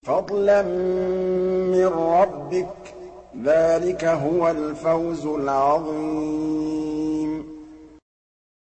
فَضْلًا مِّن رَّبِّكَ ۚ ذَٰلِكَ هُوَ الْفَوْزُ الْعَظِيمُ